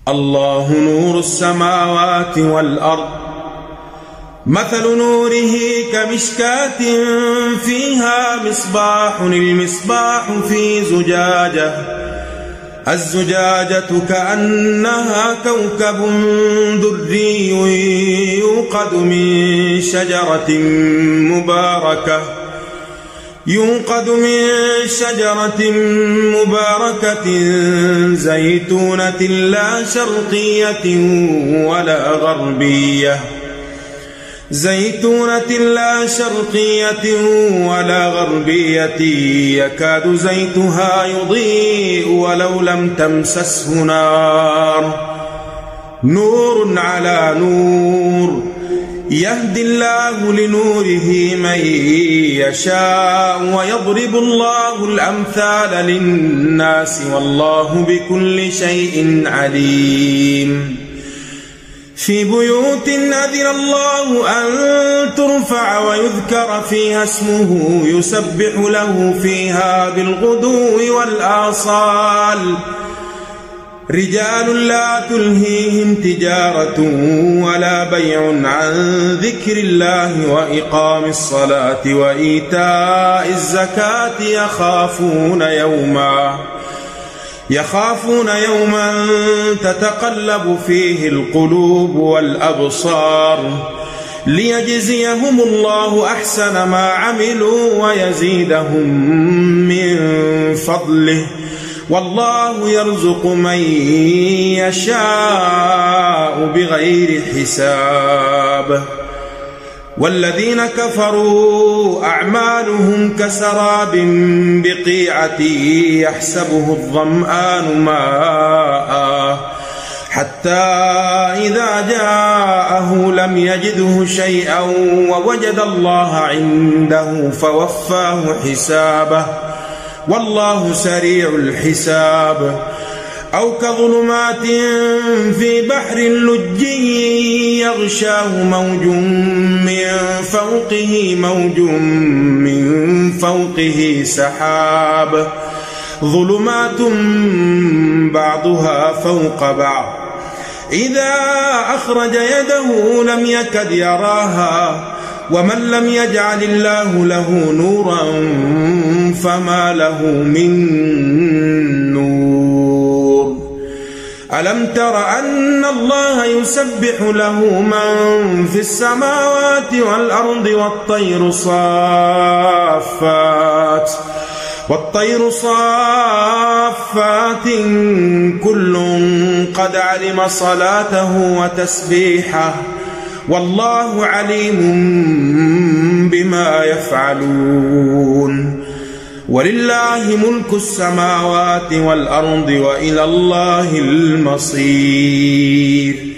الله نور السماوات والأرض مثل نوره كمشكاة فيها مصباح، المصباح في زجاجة، الزجاجة كأنها كوكب دري يوقد من شجرة مباركة زيتونة لا شرقية ولا غربية يكاد زيتها يضيء ولو لم تمسسه نار، نور على نور، يهدي الله لنوره من يشاء ويضرب الله الأمثال للناس والله بكل شيء عليم. في بيوت أذن الله أن ترفع ويذكر فيها اسمه يسبح له فيها بالغدو والآصال، رجال لا تلهيهم تجارة ولا بيع عن ذكر الله وإقام الصلاة وإيتاء الزكاة يخافون يوما تتقلب فيه القلوب والأبصار، ليجزيهم الله أحسن ما عملوا ويزيدهم من فضله، والله يرزق من يشاء بغير حساب. والذين كفروا أعمالهم كسراب بقيعة يحسبه الظمآن ماء حتى إذا جاءه لم يجده شيئا ووجد الله عنده فوفاه حسابه والله سريع الحساب. أو كظلمات في بحر لجي يغشاه موج من فوقه سحاب، ظلمات بعضها فوق بعض إذا أخرج يده لم يكد يراها، ومن لم يجعل الله له نورا فما له من نور. ألم تر أن الله يسبح له من في السماوات والأرض والطير صافات كل قد علم صلاته وتسبيحه والله عليم بما يفعلون. ولله ملك السماوات والأرض وإلى الله المصير.